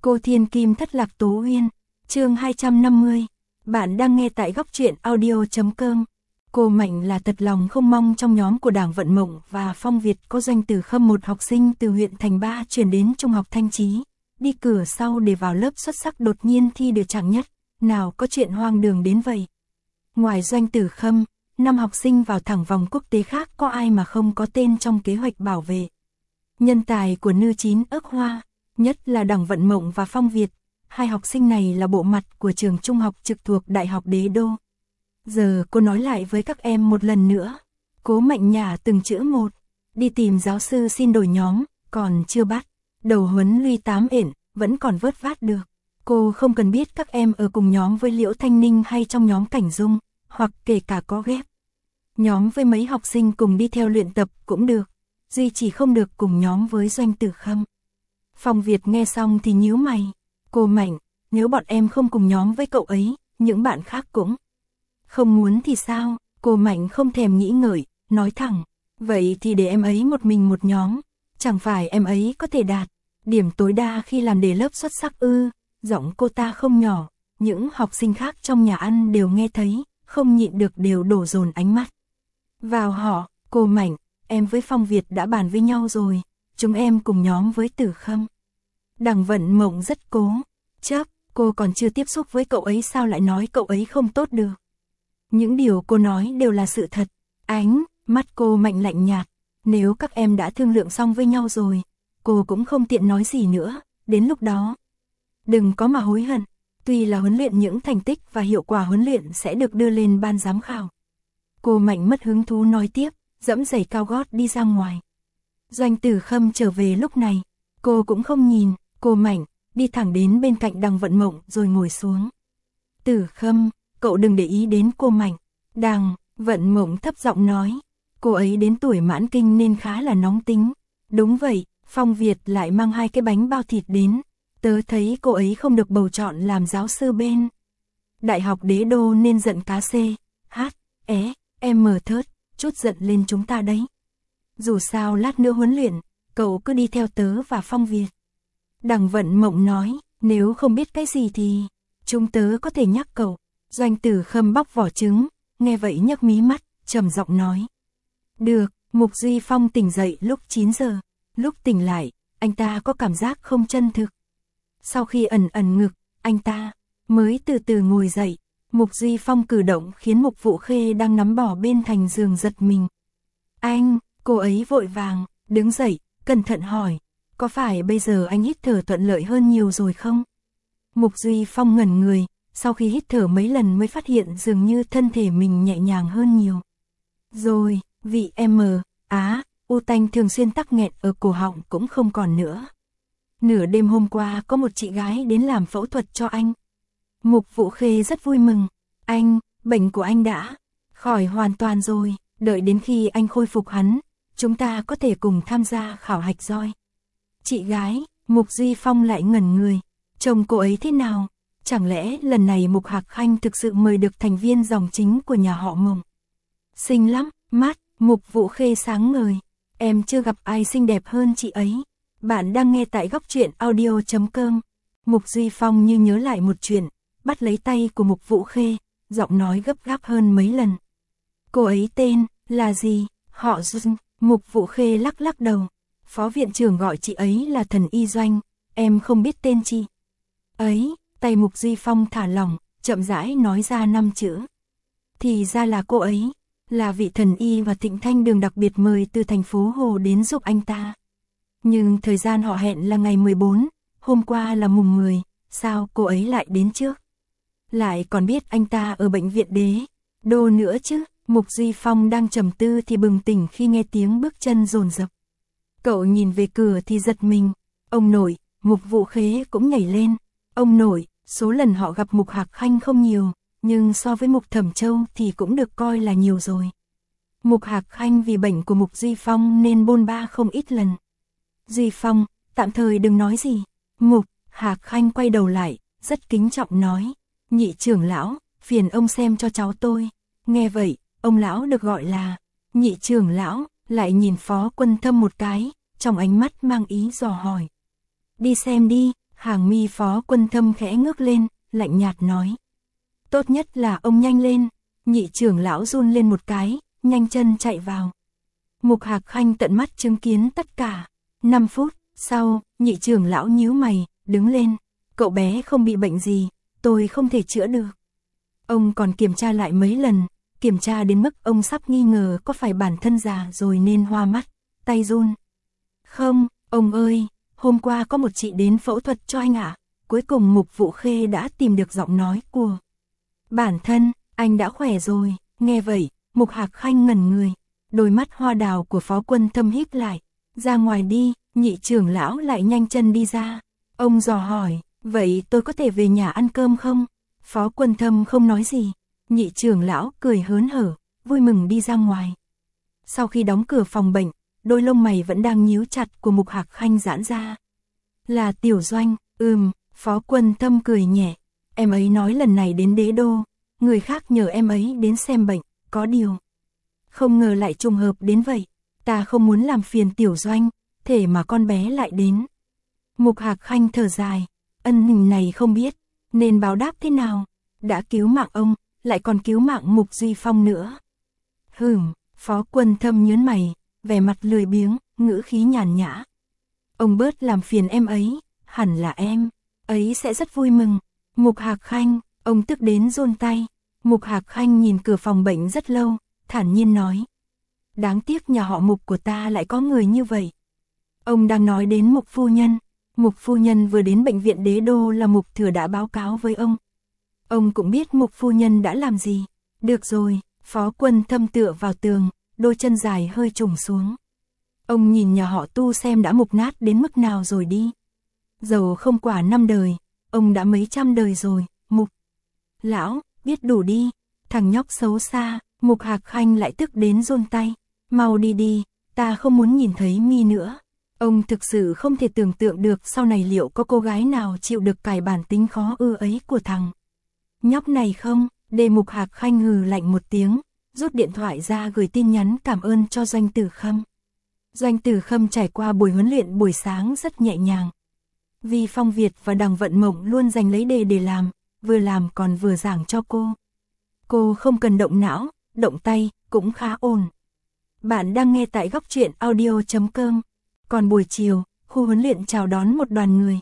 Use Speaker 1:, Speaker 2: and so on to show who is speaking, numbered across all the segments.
Speaker 1: Cô Thiên Kim thất lạc Tố Uyên, chương 250. Bạn đang nghe tại góc truyện audio.com. Cô Mạnh là thật lòng không mong trong nhóm của Đảng Vận Mộng và Phong Việt có Doanh Tử Khâm, một học sinh từ huyện Thành Ba chuyển đến Trung học Thanh Chí, đi cửa sau để vào lớp xuất sắc đột nhiên thi được hạng nhất, nào có chuyện hoang đường đến vậy. Ngoài Doanh Tử Khâm, 5 học sinh vào thẳng vòng quốc tế khác có ai mà không có tên trong kế hoạch bảo vệ nhân tài của Nư Chín Ức Hoa, nhất là Đảng Vận Mộng và Phong Việt. Hai học sinh này là bộ mặt của trường trung học trực thuộc Đại học Đế Đô. Giờ cô nói lại với các em một lần nữa. Cố Mạnh nhả từng chữ một. Đi tìm giáo sư xin đổi nhóm, còn chưa bắt. Đầu huấn Luy 8 ển, vẫn còn vớt vát được. Cô không cần biết các em ở cùng nhóm với Liễu Thanh Ninh hay trong nhóm Cảnh Dung, hoặc kể cả có ghép nhóm với mấy học sinh cùng đi theo luyện tập cũng được. Duy chỉ không được cùng nhóm với Doanh Tử Khâm. Phong Việt nghe xong thì nhíu mày. Cô Mạnh, nếu bọn em không cùng nhóm với cậu ấy, những bạn khác cũng không muốn thì sao? Cô Mạnh không thèm nghĩ ngợi, nói thẳng. Vậy thì để em ấy một mình một nhóm. Chẳng phải em ấy có thể đạt điểm tối đa khi làm đề lớp xuất sắc ư? Giọng cô ta không nhỏ. Những học sinh khác trong nhà ăn đều nghe thấy, không nhịn được đều đổ dồn ánh mắt vào họ. Cô Mạnh, em với Phong Việt đã bàn với nhau rồi. Chúng em cùng nhóm với Tử Khâm. Đảng Vận Mộng rất cố chấp, cô còn chưa tiếp xúc với cậu ấy sao lại nói cậu ấy không tốt được. Những điều cô nói đều là sự thật. Ánh mắt cô Mạnh lạnh nhạt. Nếu các em đã thương lượng xong với nhau rồi, cô cũng không tiện nói gì nữa. Đến lúc đó, đừng có mà hối hận. Tuy là huấn luyện, những thành tích và hiệu quả huấn luyện sẽ được đưa lên ban giám khảo. Cô Mạnh mất hứng thú nói tiếp, dẫm giày cao gót đi ra ngoài. Doanh Tử Khâm trở về lúc này, cô cũng không nhìn. Cô Mạnh đi thẳng đến bên cạnh Đằng Vận Mộng rồi ngồi xuống. Tử Khâm, cậu đừng để ý đến cô Mạnh. Đằng Vận Mộng thấp giọng nói. Cô ấy đến tuổi mãn kinh nên khá là nóng tính. Đúng vậy, Phong Việt lại mang 2 cái bánh bao thịt đến. Tớ thấy cô ấy không được bầu chọn làm giáo sư bên Đại học Đế Đô nên giận cá C, H, E, M thớt, chút giận lên chúng ta đấy. Dù sao lát nữa huấn luyện, cậu cứ đi theo tớ và Phong Việt. Đằng Vận Mộng nói, nếu không biết cái gì thì chúng tớ có thể nhắc cậu. Doanh Tử Khâm bóc vỏ trứng, nghe vậy nhấc mí mắt, trầm giọng nói. Được. Mục Duy Phong tỉnh dậy lúc 9 giờ. Lúc tỉnh lại, anh ta có cảm giác không chân thực. Sau khi ẩn ẩn ngực, anh ta mới từ từ ngồi dậy. Mục Duy Phong cử động khiến Mục Vũ Khê đang nắm bò bên thành giường giật mình. Anh, cô ấy vội vàng đứng dậy, cẩn thận hỏi. Có phải bây giờ anh hít thở thuận lợi hơn nhiều rồi không? Mục Duy Phong ngẩn người, sau khi hít thở mấy lần mới phát hiện dường như thân thể mình nhẹ nhàng hơn nhiều. Rồi, vị U tanh thường xuyên tắc nghẹn ở cổ họng cũng không còn nữa. Nửa đêm hôm qua có một chị gái đến làm phẫu thuật cho anh. Mục Vũ Khê rất vui mừng. Anh, bệnh của anh đã khỏi hoàn toàn rồi, đợi đến khi anh khôi phục hẳn, chúng ta có thể cùng tham gia khảo hạch roi. Chị gái, Mục Duy Phong lại ngẩn người. Chồng cô ấy thế nào? Chẳng lẽ lần này Mục Hạc Khanh thực sự mời được thành viên dòng chính của nhà họ Mộng? Xinh lắm, mắt Mục Vũ Khê sáng ngời. Em chưa gặp ai xinh đẹp hơn chị ấy. Bạn đang nghe tại góc truyện audio.com. Mục Duy Phong như nhớ lại một chuyện, bắt lấy tay của Mục Vũ Khê, giọng nói gấp gáp hơn mấy lần. Cô ấy tên là gì? Họ Dung. Mục Vũ Khê lắc lắc đầu. Phó viện trưởng gọi chị ấy là Thần Y Doanh, em không biết tên chị ấy. Tay Mục Duy Phong thả lỏng, chậm rãi nói ra 5 chữ. Thì ra là cô ấy, là vị thần y và Thịnh Thanh Đường đặc biệt mời từ thành phố Hồ đến giúp anh ta. Nhưng thời gian họ hẹn là ngày 14, hôm qua là mùng 10, sao cô ấy lại đến trước? Lại còn biết anh ta ở bệnh viện Đế Đô nữa chứ? Mục Duy Phong đang trầm tư thì bừng tỉnh khi nghe tiếng bước chân dồn dập. Cậu nhìn về cửa thì giật mình. Ông nội, Mục Vũ Khê cũng nhảy lên. Ông nội, số lần họ gặp Mục Hạc Khanh không nhiều, nhưng so với Mục Thẩm Châu thì cũng được coi là nhiều rồi. Mục Hạc Khanh vì bệnh của Mục Duy Phong nên bôn ba không ít lần. Duy Phong, tạm thời đừng nói gì. Mục Hạc Khanh quay đầu lại, rất kính trọng nói. Nhị trưởng lão, phiền ông xem cho cháu tôi. Nghe vậy, ông lão được gọi là nhị trưởng lão, lại nhìn Phó Quân Thâm một cái, trong ánh mắt mang ý dò hỏi. Đi xem đi. Hàng mi Phó Quân Thâm khẽ ngước lên, lạnh nhạt nói. Tốt nhất là ông nhanh lên. Nhị trưởng lão run lên một cái, nhanh chân chạy vào. Mục Hạc Khanh tận mắt chứng kiến tất cả. 5 phút sau, nhị trưởng lão nhíu mày, đứng lên. Cậu bé không bị bệnh gì, tôi không thể chữa được. Ông còn kiểm tra lại mấy lần, kiểm tra đến mức ông sắp nghi ngờ có phải bản thân già rồi nên hoa mắt, tay run. Không, ông ơi, hôm qua có một chị đến phẫu thuật cho anh ạ. Cuối cùng Mục Vũ Khê đã tìm được giọng nói của bản thân, anh đã khỏe rồi. Nghe vậy, Mục Hạc Khanh ngẩn người, đôi mắt hoa đào của Phó Quân Thâm híp lại. Ra ngoài đi, nhị trưởng lão lại nhanh chân đi ra. Ông dò hỏi, vậy tôi có thể về nhà ăn cơm không? Phó Quân Thâm không nói gì, nhị trưởng lão cười hớn hở, vui mừng đi ra ngoài. Sau khi đóng cửa phòng bệnh, đôi lông mày vẫn đang nhíu chặt của Mục Hạc Khanh giãn ra. Là Tiểu Doanh, Phó Quân Thâm cười nhẹ, em ấy nói lần này đến Đế Đô, người khác nhờ em ấy đến xem bệnh, có điều. Không ngờ lại trùng hợp đến vậy, ta không muốn làm phiền Tiểu Doanh, thể mà con bé lại đến. Mục Hạc Khanh thở dài, ân tình này không biết, nên báo đáp thế nào, đã cứu mạng ông, lại còn cứu mạng Mục Duy Phong nữa. Phó Quân Thâm nhớn mày, vẻ mặt lười biếng, ngữ khí nhàn nhã. Ông bớt làm phiền em ấy, hẳn là em ấy sẽ rất vui mừng. Mục Hạc Khanh, ông tức đến run tay. Mục Hạc Khanh nhìn cửa phòng bệnh rất lâu, thản nhiên nói. Đáng tiếc nhà họ Mục của ta lại có người như vậy. Ông đang nói đến Mục phu nhân. Mục phu nhân vừa đến bệnh viện Đế Đô là Mục Thừa đã báo cáo với ông. Ông cũng biết Mục phu nhân đã làm gì. Được rồi, Phó Quân Thâm tựa vào tường, đôi chân dài hơi trùng xuống. Ông nhìn nhà họ Tu xem đã mục nát đến mức nào rồi đi. Dầu không quả 5 đời, ông đã mấy trăm đời rồi. Mục lão, biết đủ đi. Thằng nhóc xấu xa. Mục Hạc Khanh lại tức đến run tay. Mau đi đi, ta không muốn nhìn thấy mi nữa. Ông thực sự không thể tưởng tượng được sau này liệu có cô gái nào chịu được cải bản tính khó ưa ấy của thằng nhóc này không. Để Mục Hạc Khanh hừ lạnh một tiếng, rút điện thoại ra gửi tin nhắn cảm ơn cho Doanh Tử Khâm. Doanh Tử Khâm trải qua buổi huấn luyện buổi sáng rất nhẹ nhàng. Vì Phong Việt và Đằng Vận Mộng luôn giành lấy đề để làm còn vừa giảng cho cô. Cô không cần động não, động tay, cũng khá ổn. Bạn đang nghe tại góc truyện audio.com. Còn buổi chiều, khu huấn luyện chào đón một đoàn người.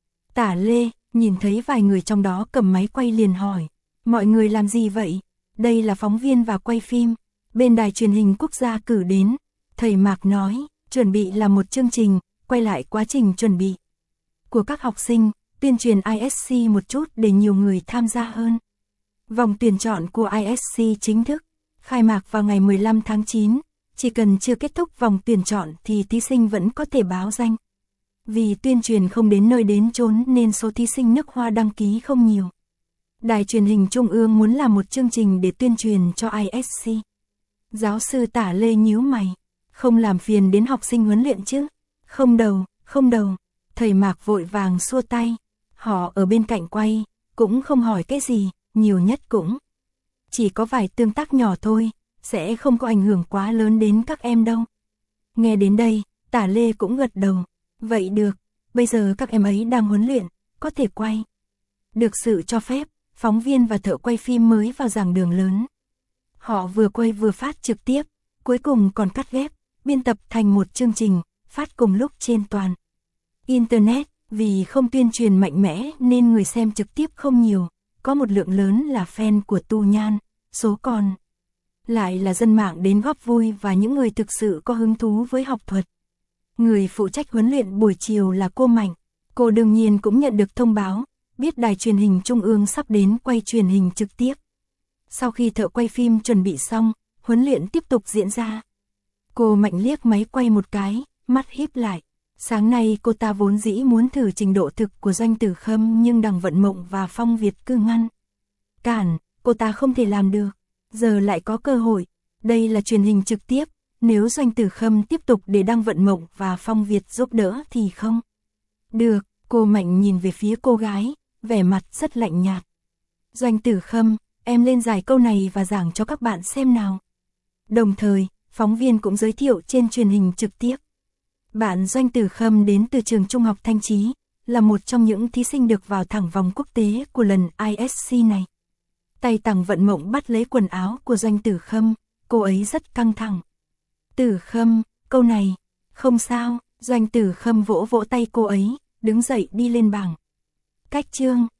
Speaker 1: Tả Lê, nhìn thấy vài người trong đó cầm máy quay liền hỏi. Mọi người làm gì vậy? Đây là phóng viên và quay phim. Bên đài truyền hình quốc gia cử đến. Thầy Mạc nói, chuẩn bị làm một chương trình, quay lại quá trình chuẩn bị của các học sinh, tuyên truyền ISC một chút để nhiều người tham gia hơn. Vòng tuyển chọn của ISC chính thức khai mạc vào ngày 15 tháng 9, chỉ cần chưa kết thúc vòng tuyển chọn thì thí sinh vẫn có thể báo danh. Vì tuyên truyền không đến nơi đến chốn nên số thí sinh nước Hoa đăng ký không nhiều. Đài truyền hình Trung ương muốn làm một chương trình để tuyên truyền cho ISC. Giáo sư Tả Lê nhíu mày, không làm phiền đến học sinh huấn luyện chứ? Không đâu. Thầy Mạc vội vàng xua tay. Họ ở bên cạnh quay, cũng không hỏi cái gì, nhiều nhất cũng chỉ có vài tương tác nhỏ thôi, sẽ không có ảnh hưởng quá lớn đến các em đâu. Nghe đến đây, Tả Lê cũng gật đầu. Vậy được, bây giờ các em ấy đang huấn luyện, có thể quay. Được sự cho phép, phóng viên và thợ quay phim mới vào giảng đường lớn. Họ vừa quay vừa phát trực tiếp, cuối cùng còn cắt ghép, biên tập thành một chương trình, phát cùng lúc trên toàn Internet. Vì không tuyên truyền mạnh mẽ nên người xem trực tiếp không nhiều, có một lượng lớn là fan của Tu Nhan, số còn lại là dân mạng đến góp vui và những người thực sự có hứng thú với học thuật. Người phụ trách huấn luyện buổi chiều là cô Mạnh. Cô đương nhiên cũng nhận được thông báo, biết đài truyền hình Trung ương sắp đến quay truyền hình trực tiếp. Sau khi thợ quay phim chuẩn bị xong, huấn luyện tiếp tục diễn ra. Cô Mạnh liếc máy quay một cái, mắt híp lại. Sáng nay cô ta vốn dĩ muốn thử trình độ thực của Doanh Tử Khâm nhưng Đằng Vận Mộng và Phong Việt cứ ngăn cản, cô ta không thể làm được. Giờ lại có cơ hội, đây là truyền hình trực tiếp, nếu Doanh Tử Khâm tiếp tục để Đằng Vận Mộng và Phong Việt giúp đỡ thì không được. Cô Mạnh nhìn về phía cô gái, vẻ mặt rất lạnh nhạt. Doanh Tử Khâm, em lên giải câu này và giảng cho các bạn xem nào. Đồng thời, phóng viên cũng giới thiệu trên truyền hình trực tiếp. Bạn Doanh Tử Khâm đến từ trường Trung học Thanh Chí, là một trong những thí sinh được vào thẳng vòng quốc tế của lần ISC này. Tay Tằng Vận Mộng bắt lấy quần áo của Doanh Tử Khâm, cô ấy rất căng thẳng. Tử Khâm, câu này, không sao, Doanh Tử Khâm vỗ vỗ tay cô ấy, đứng dậy đi lên bảng. Cách chương,